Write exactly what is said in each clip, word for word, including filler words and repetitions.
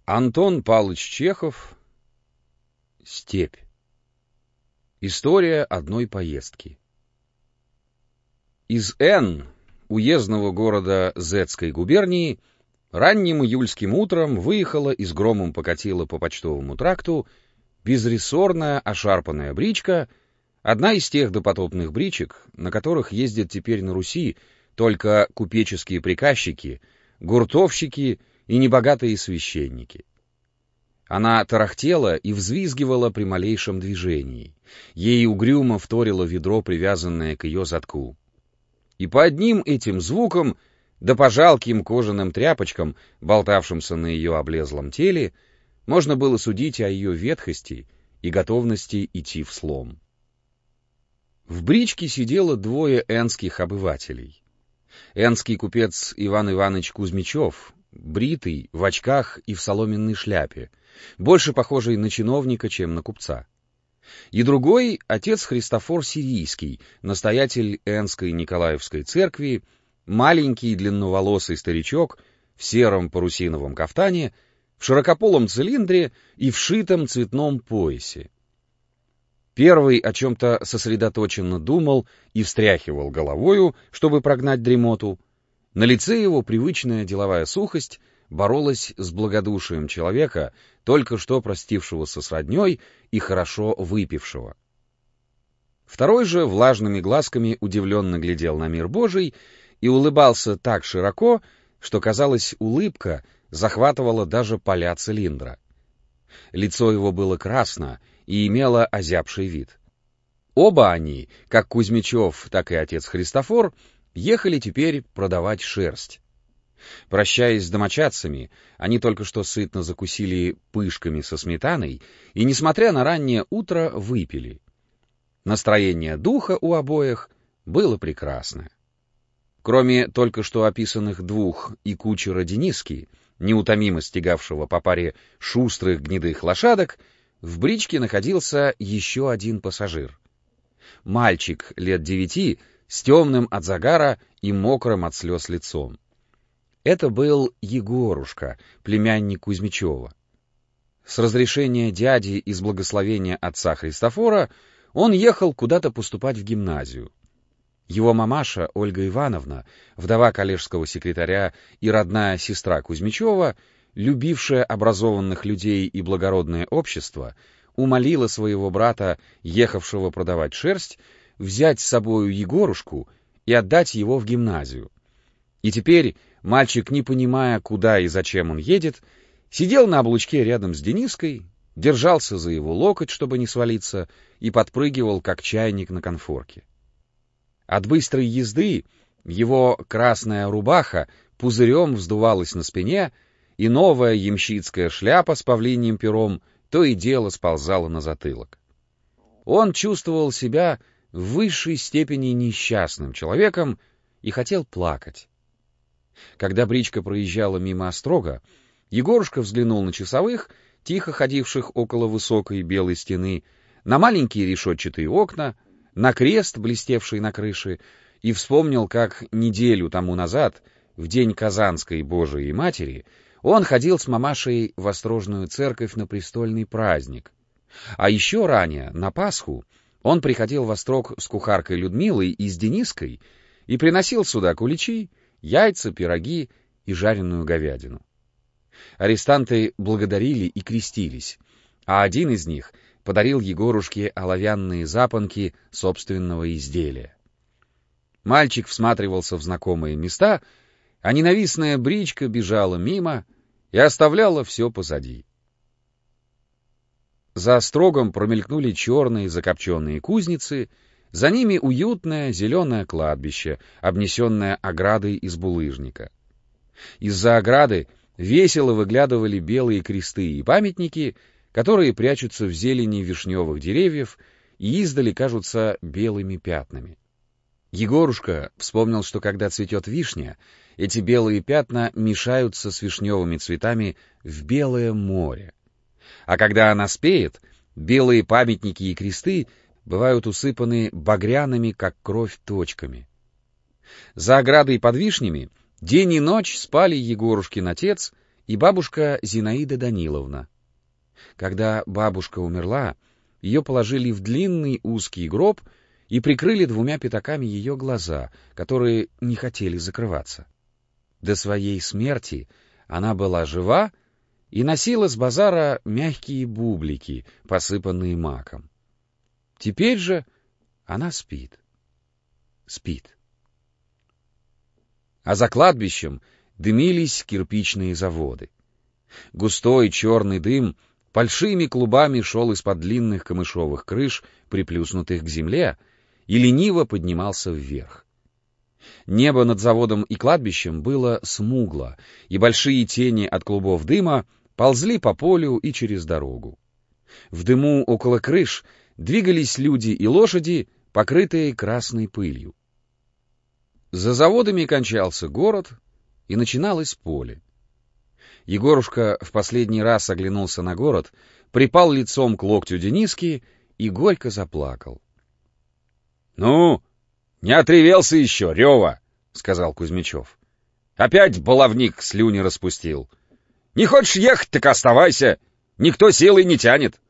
Антон Павлович Чехов. Степь. История одной поездки. Из Н, уездного города Зетской губернии, ранним июльским утром выехала и с громом покатила по почтовому тракту безрессорная ошарпанная бричка, одна из тех допотопных бричек, на которых ездят теперь на Руси только купеческие приказчики, гуртовщики и небогатые священники. Она тарахтела и взвизгивала при малейшем движении. Ей угрюмо вторило ведро, привязанное к ее задку. И по одним этим звукам, да по жалким кожаным тряпочкам, болтавшимся на ее облезлом теле, можно было судить о ее ветхости и готовности идти вслом. В бричке сидело двое энских обывателей. Энский купец Иван Иванович Кузьмичев, бритый, в очках и в соломенной шляпе, больше похожий на чиновника, чем на купца. И другой — отец Христофор Сирийский, настоятель Энской Николаевской церкви, маленький длинноволосый старичок в сером парусиновом кафтане, в широкополом цилиндре и в шитом цветном поясе. Первый о чем-то сосредоточенно думал и встряхивал головою, чтобы прогнать дремоту. На лице его привычная деловая сухость боролась с благодушием человека, только что простившегося с родней и хорошо выпившего. Второй же влажными глазками удивленно глядел на мир Божий и улыбался так широко, что, казалось, улыбка захватывала даже поля цилиндра. Лицо его было красно и имело озябший вид. Оба они, как Кузьмичев, так и отец Христофор, ехали теперь продавать шерсть. Прощаясь с домочадцами, они только что сытно закусили пышками со сметаной и, несмотря на раннее утро, выпили. Настроение духа у обоих было прекрасное. Кроме только что описанных двух и кучера Дениски, неутомимо стегавшего по паре шустрых гнедых лошадок, в бричке находился еще один пассажир. Мальчик лет девяти, с темным от загара и мокрым от слез лицом. Это был Егорушка, племянник Кузьмичева. С разрешения дяди и с благословения отца Христофора он ехал куда-то поступать в гимназию. Его мамаша, Ольга Ивановна, вдова коллежского секретаря и родная сестра Кузьмичева, любившая образованных людей и благородное общество, умолила своего брата, ехавшего продавать шерсть, взять с собою Егорушку и отдать его в гимназию. И теперь мальчик, не понимая, куда и зачем он едет, сидел на облучке рядом с Дениской, держался за его локоть, чтобы не свалиться, и подпрыгивал, как чайник на конфорке. От быстрой езды его красная рубаха пузырем вздувалась на спине, и новая ямщицкая шляпа с павлиньим пером то и дело сползала на затылок. Он чувствовал себя в высшей степени несчастным человеком и хотел плакать. Когда бричка проезжала мимо острога, Егорушка взглянул на часовых, тихо ходивших около высокой белой стены, на маленькие решетчатые окна, на крест, блестевший на крыше, и вспомнил, как неделю тому назад, в день Казанской Божией Матери, он ходил с мамашей в Острожную церковь на престольный праздник. А еще ранее, на Пасху, он приходил в Острог с кухаркой Людмилой и с Дениской и приносил сюда куличи, яйца, пироги и жареную говядину. Арестанты благодарили и крестились, а один из них подарил Егорушке оловянные запонки собственного изделия. Мальчик всматривался в знакомые места, а ненавистная бричка бежала мимо и оставляла все позади. За острогом промелькнули черные закопченные кузницы, за ними уютное зеленое кладбище, обнесенное оградой из булыжника. Из-за ограды весело выглядывали белые кресты и памятники, которые прячутся в зелени вишневых деревьев и издали кажутся белыми пятнами. Егорушка вспомнил, что когда цветет вишня, эти белые пятна мешаются с вишневыми цветами в белое море. А когда она спеет, белые памятники и кресты бывают усыпаны багряными, как кровь, точками. За оградой под вишнями день и ночь спали Егорушкин отец и бабушка Зинаида Даниловна. Когда бабушка умерла, ее положили в длинный узкий гроб и прикрыли двумя пятаками ее глаза, которые не хотели закрываться. До своей смерти она была жива и носила с базара мягкие бублики, посыпанные маком. Теперь же она спит. Спит. А за кладбищем дымились кирпичные заводы. Густой черный дым большими клубами шел из-под длинных камышовых крыш, приплюснутых к земле, и лениво поднимался вверх. Небо над заводом и кладбищем было смугло, и большие тени от клубов дыма ползли по полю и через дорогу. В дыму около крыш двигались люди и лошади, покрытые красной пылью. За заводами кончался город, и начиналось поле. Егорушка в последний раз оглянулся на город, припал лицом к локтю Дениски и горько заплакал. — Ну, не отревелся еще, Рева, — сказал Кузьмичев. — Опять баловник слюни распустил. Не хочешь ехать, так оставайся. Никто силой не тянет.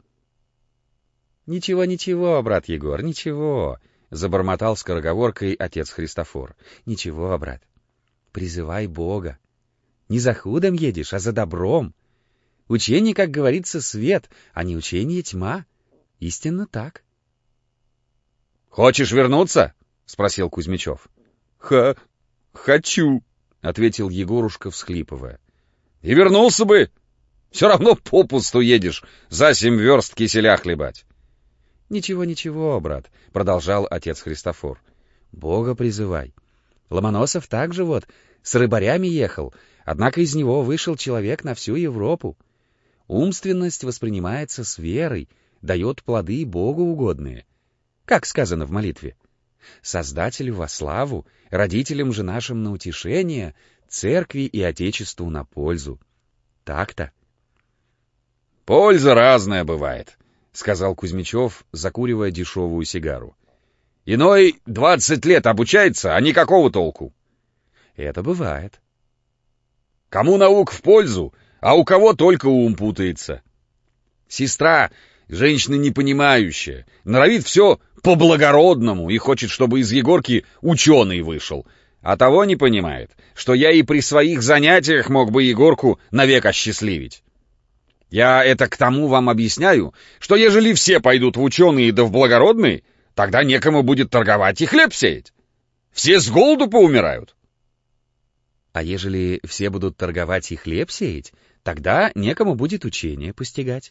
— Ничего, ничего, брат Егор, ничего, — забормотал скороговоркой отец Христофор. — Ничего, брат, призывай Бога. Не за худом едешь, а за добром. Учение, как говорится, свет, а не учение тьма. Истинно так. — Хочешь вернуться? — спросил Кузьмичев. — Ха... хочу, — ответил Егорушка, всхлипывая. — И вернулся бы. Все равно попусту едешь, за семь верст киселя хлебать. — Ничего, ничего, брат, — продолжал отец Христофор. — Бога призывай. Ломоносов также вот с рыбарями ехал, однако из него вышел человек на всю Европу. Умственность воспринимается с верой, дает плоды Богу угодные. Как сказано в молитве. Создателю во славу, родителям же нашим на утешение, церкви и отечеству на пользу. Так-то. — Польза разная бывает, — сказал Кузьмичев, закуривая дешевую сигару. — Иной двадцать лет обучается, а никакого толку. — Это бывает. — Кому наука в пользу, а у кого только ум путается. Сестра, женщина непонимающая, норовит все по-благородному и хочет, чтобы из Егорки ученый вышел, а того не понимает, что я и при своих занятиях мог бы Егорку навек осчастливить. Я это к тому вам объясняю, что ежели все пойдут в ученые да в благородные, тогда некому будет торговать и хлеб сеять. Все с голоду поумирают. А ежели все будут торговать и хлеб сеять, тогда некому будет учение постигать.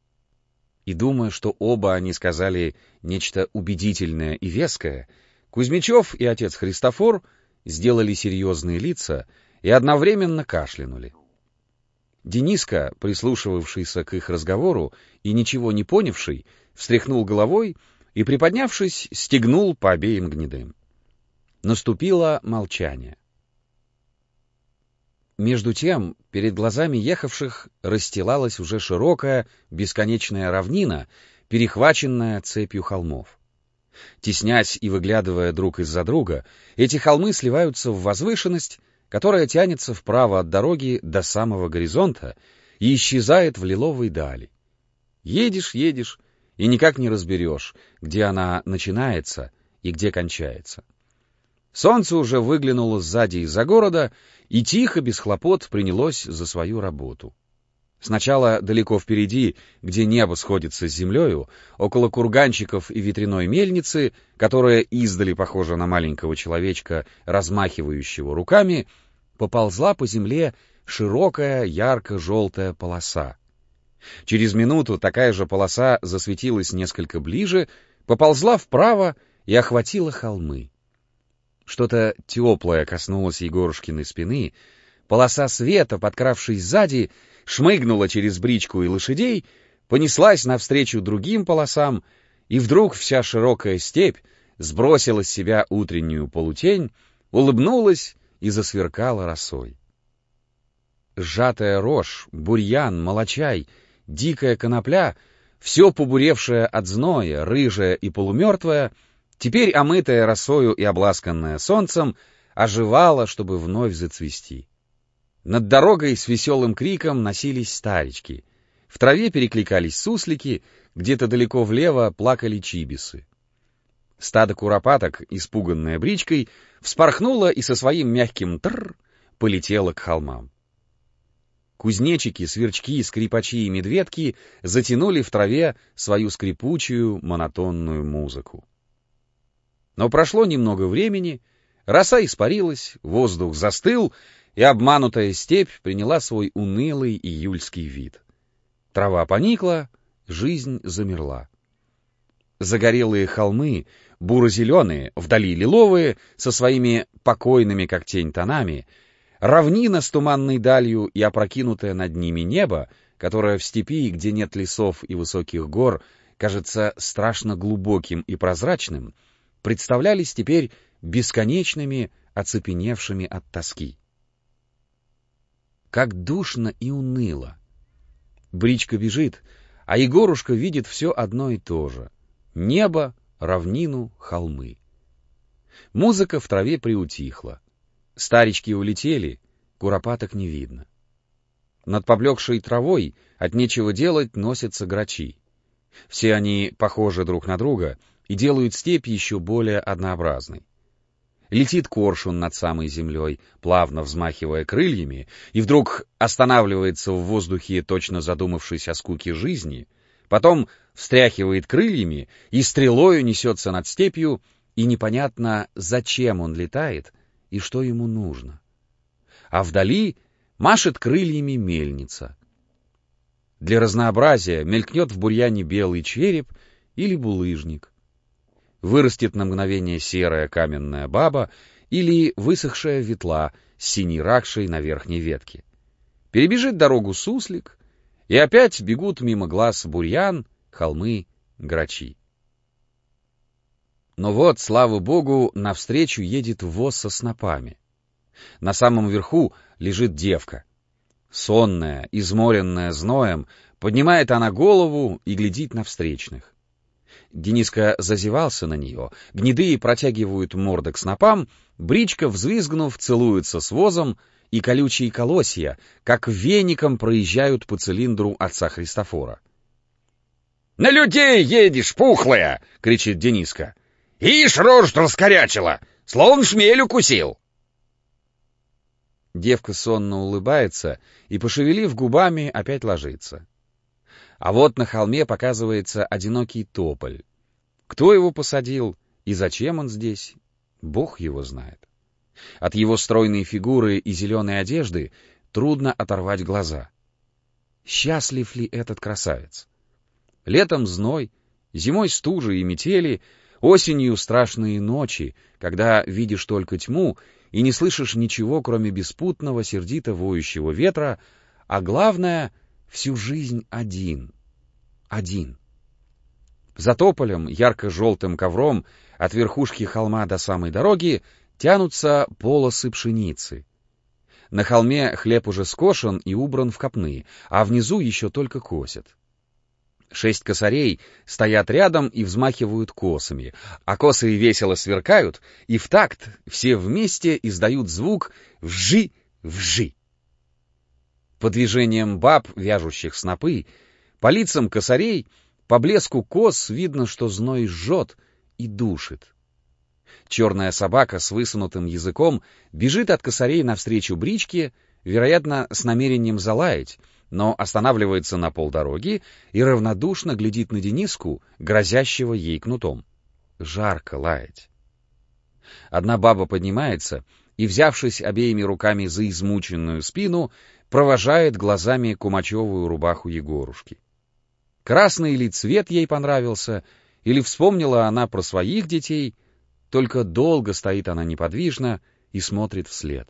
И думая, что оба они сказали нечто убедительное и веское, Кузьмичев и отец Христофор сделали серьезные лица и одновременно кашлянули. Дениска, прислушивавшийся к их разговору и ничего не понявший, встряхнул головой и, приподнявшись, стегнул по обеим гнедым. Наступило молчание. Между тем, перед глазами ехавших расстилалась уже широкая, бесконечная равнина, перехваченная цепью холмов. Теснясь и выглядывая друг из-за друга, эти холмы сливаются в возвышенность, которая тянется вправо от дороги до самого горизонта и исчезает в лиловой дали. Едешь, едешь, и никак не разберешь, где она начинается и где кончается. Солнце уже выглянуло сзади из-за города и тихо, без хлопот, принялось за свою работу. Сначала далеко впереди, где небо сходится с землею, около курганчиков и ветряной мельницы, которая издали похожа на маленького человечка, размахивающего руками, поползла по земле широкая ярко-желтая полоса. Через минуту такая же полоса засветилась несколько ближе, поползла вправо и охватила холмы. Что-то теплое коснулось Егорушкиной спины, полоса света, подкравшись сзади, шмыгнула через бричку и лошадей, понеслась навстречу другим полосам, и вдруг вся широкая степь сбросила с себя утреннюю полутень, улыбнулась и засверкала росой. Сжатая рожь, бурьян, молочай, дикая конопля, все побуревшее от зноя, рыжее и полумертвое, теперь омытая росою и обласканная солнцем, оживала, чтобы вновь зацвести. Над дорогой с веселым криком носились старички. В траве перекликались суслики, где-то далеко влево плакали чибисы. Стадо куропаток, испуганное бричкой, вспорхнуло и со своим мягким «тррр» полетело к холмам. Кузнечики, сверчки, скрипачи и медведки затянули в траве свою скрипучую, монотонную музыку. Но прошло немного времени, роса испарилась, воздух застыл, и обманутая степь приняла свой унылый июльский вид. Трава поникла, жизнь замерла. Загорелые холмы, буро-зеленые, вдали лиловые, со своими покойными, как тень, тонами, равнина с туманной далью и опрокинутое над ними небо, которое в степи, где нет лесов и высоких гор, кажется страшно глубоким и прозрачным, представлялись теперь бесконечными, оцепеневшими от тоски. Как душно и уныло! Бричка бежит, а Егорушка видит все одно и то же — небо, равнину, холмы. Музыка в траве приутихла. Старички улетели, куропаток не видно. Над поблекшей травой от нечего делать носятся грачи. Все они похожи друг на друга и делают степь еще более однообразной. Летит коршун над самой землей, плавно взмахивая крыльями, и вдруг останавливается в воздухе, точно задумавшись о скуке жизни, потом встряхивает крыльями и стрелою несется над степью, и непонятно, зачем он летает и что ему нужно. А вдали машет крыльями мельница. Для разнообразия мелькнет в бурьяне белый череп или булыжник. Вырастет на мгновение серая каменная баба или высохшая ветла с синей ракшей на верхней ветке. Перебежит дорогу суслик, и опять бегут мимо глаз бурьян, холмы, грачи. Но вот, слава богу, навстречу едет воз со снопами. На самом верху лежит девка. Сонная, изморенная зноем, поднимает она голову и глядит на встречных. Дениска зазевался на нее, гнедые протягивают морды к снопам, бричка, взвизгнув, целуется с возом, и колючие колосья, как веником, проезжают по цилиндру отца Христофора. — На людей едешь, пухлая! — кричит Дениска. — Ишь, рожу раскорячила, словно шмель укусил. Девка сонно улыбается и, пошевелив губами, опять ложится. А вот на холме показывается одинокий тополь. Кто его посадил и зачем он здесь, Бог его знает. От его стройной фигуры и зеленой одежды трудно оторвать глаза. Счастлив ли этот красавец? Летом зной, зимой стужи и метели, осенью страшные ночи, когда видишь только тьму и не слышишь ничего, кроме беспутного, сердито воющего ветра, а главное — всю жизнь один. Один. За тополем, ярко-желтым ковром, от верхушки холма до самой дороги, тянутся полосы пшеницы. На холме хлеб уже скошен и убран в копны, а внизу еще только косят. Шесть косарей стоят рядом и взмахивают косами, а косы весело сверкают, и в такт все вместе издают звук «вжи-вжи». По движениям баб, вяжущих снопы, по лицам косарей, по блеску кос видно, что зной жжет и душит. Черная собака с высунутым языком бежит от косарей навстречу бричке, вероятно, с намерением залаять, но останавливается на полдороги и равнодушно глядит на Дениску, грозящего ей кнутом. Жарко лаять. Одна баба поднимается и, взявшись обеими руками за измученную спину, провожает глазами кумачевую рубаху Егорушки. Красный ли цвет ей понравился, или вспомнила она про своих детей, только долго стоит она неподвижно и смотрит вслед.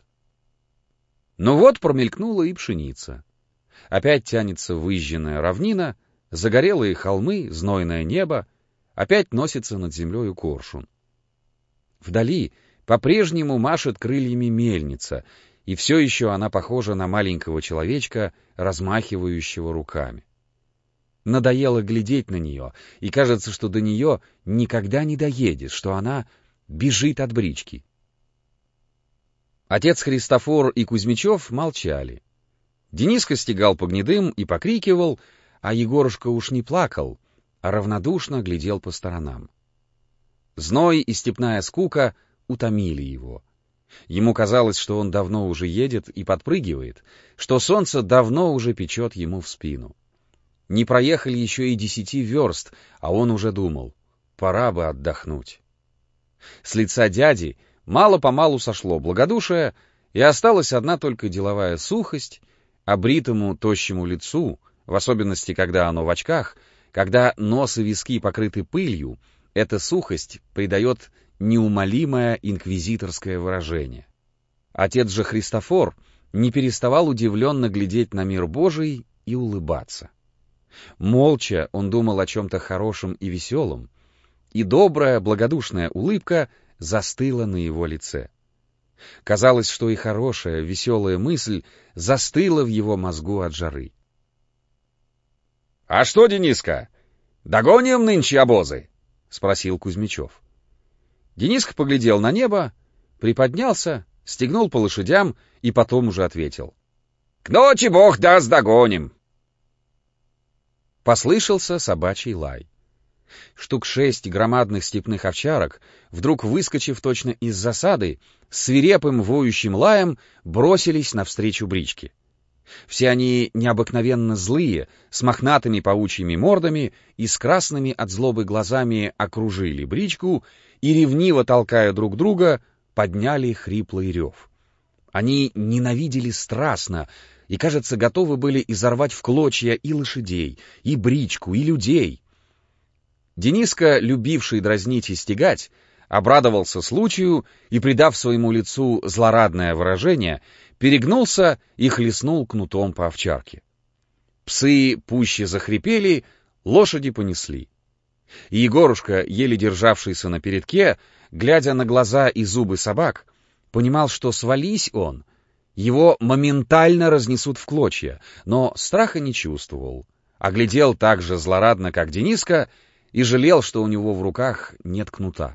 Но вот промелькнула и пшеница. Опять тянется выжженная равнина, загорелые холмы, знойное небо, опять носится над землею коршун. Вдали по-прежнему машет крыльями мельница, и все еще она похожа на маленького человечка, размахивающего руками. Надоело глядеть на нее, и кажется, что до нее никогда не доедет, что она бежит от брички. Отец Христофор и Кузьмичев молчали. Дениска стегал по гнедым и покрикивал, а Егорушка уж не плакал, а равнодушно глядел по сторонам. Зной и степная скука утомили его. Ему казалось, что он давно уже едет и подпрыгивает, что солнце давно уже печет ему в спину. Не проехали еще и десяти верст, а он уже думал, пора бы отдохнуть. С лица дяди мало-помалу сошло благодушие, и осталась одна только деловая сухость, а бритому тощему лицу, в особенности, когда оно в очках, когда нос и виски покрыты пылью, эта сухость придает неумолимое инквизиторское выражение. Отец же Христофор не переставал удивленно глядеть на мир Божий и улыбаться. Молча он думал о чем-то хорошем и веселом, и добрая, благодушная улыбка застыла на его лице. Казалось, что и хорошая, веселая мысль застыла в его мозгу от жары. — А что, Дениска, догоним нынче обозы? — спросил Кузьмичев. Дениска поглядел на небо, приподнялся, стегнул по лошадям и потом уже ответил. — К ночи бог даст, догоним. Послышался собачий лай. Штук шесть громадных степных овчарок, вдруг выскочив точно из засады, свирепым воющим лаем бросились навстречу бричке. Все они необыкновенно злые, с мохнатыми паучьими мордами и с красными от злобы глазами окружили бричку и, ревниво толкая друг друга, подняли хриплый рев. Они ненавидели страстно и, кажется, готовы были изорвать в клочья и лошадей, и бричку, и людей. Дениска, любивший дразнить и стегать, обрадовался случаю и, придав своему лицу злорадное выражение, перегнулся и хлестнул кнутом по овчарке. Псы пуще захрипели, лошади понесли. И Егорушка, еле державшийся на передке, глядя на глаза и зубы собак, понимал, что свались он, его моментально разнесут в клочья, но страха не чувствовал, а глядел так же злорадно, как Дениска, и жалел, что у него в руках нет кнута.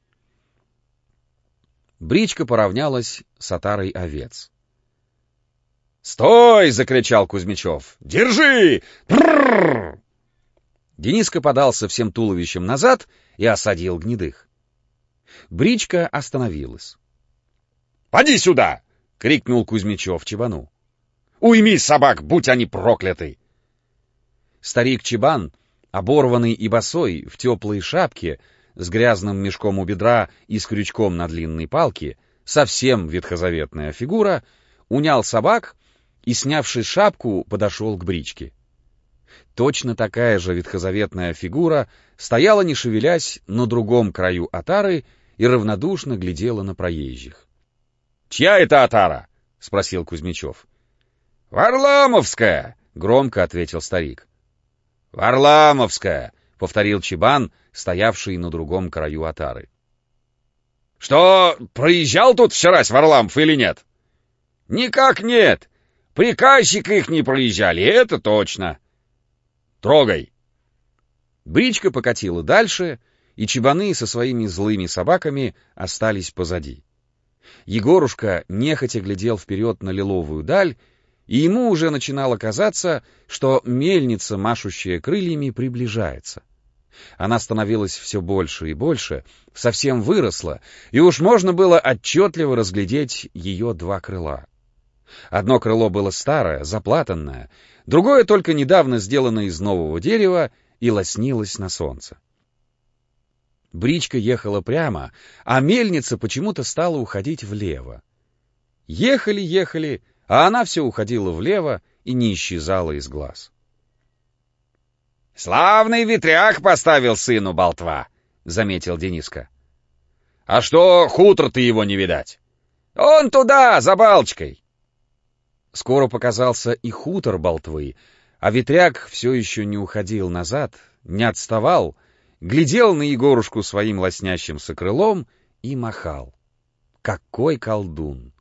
Бричка поравнялась с отарой овец. «Стой!» — закричал Кузьмичев. «Держи!» Пррррр! Дениска подался всем туловищем назад и осадил гнедых. Бричка остановилась. «Поди сюда!» — крикнул Кузьмичев Чебану. «Уйми собак, будь они прокляты!» Старик Чебан, оборванный и босой, в теплой шапке, с грязным мешком у бедра и с крючком на длинной палке, совсем ветхозаветная фигура, унял собак и, снявши шапку, подошел к бричке. Точно такая же ветхозаветная фигура стояла, не шевелясь, на другом краю отары и равнодушно глядела на проезжих. — Чья это отара? — спросил Кузьмичев. — Варламовская! — громко ответил старик. — Варламовская! — повторил Чебан, стоявший на другом краю отары. — Что, проезжал тут вчерась Варламов или нет? — Никак нет. Приказчик их не проезжали, это точно. — Трогай. Бричка покатила дальше, и Чебаны со своими злыми собаками остались позади. Егорушка нехотя глядел вперед на лиловую даль, и ему уже начинало казаться, что мельница, машущая крыльями, приближается. Она становилась все больше и больше, совсем выросла, и уж можно было отчетливо разглядеть ее два крыла. Одно крыло было старое, заплатанное, другое только недавно сделано из нового дерева и лоснилось на солнце. Бричка ехала прямо, а мельница почему-то стала уходить влево. Ехали, ехали, а она все уходила влево и не исчезала из глаз. — Славный ветряк поставил сыну болтва, — заметил Дениска. — А что, хутор-то его не видать? — Он туда, за балочкой. Скоро показался и хутор болтвы, а ветряк все еще не уходил назад, не отставал, глядел на Егорушку своим лоснящимся крылом и махал. Какой колдун!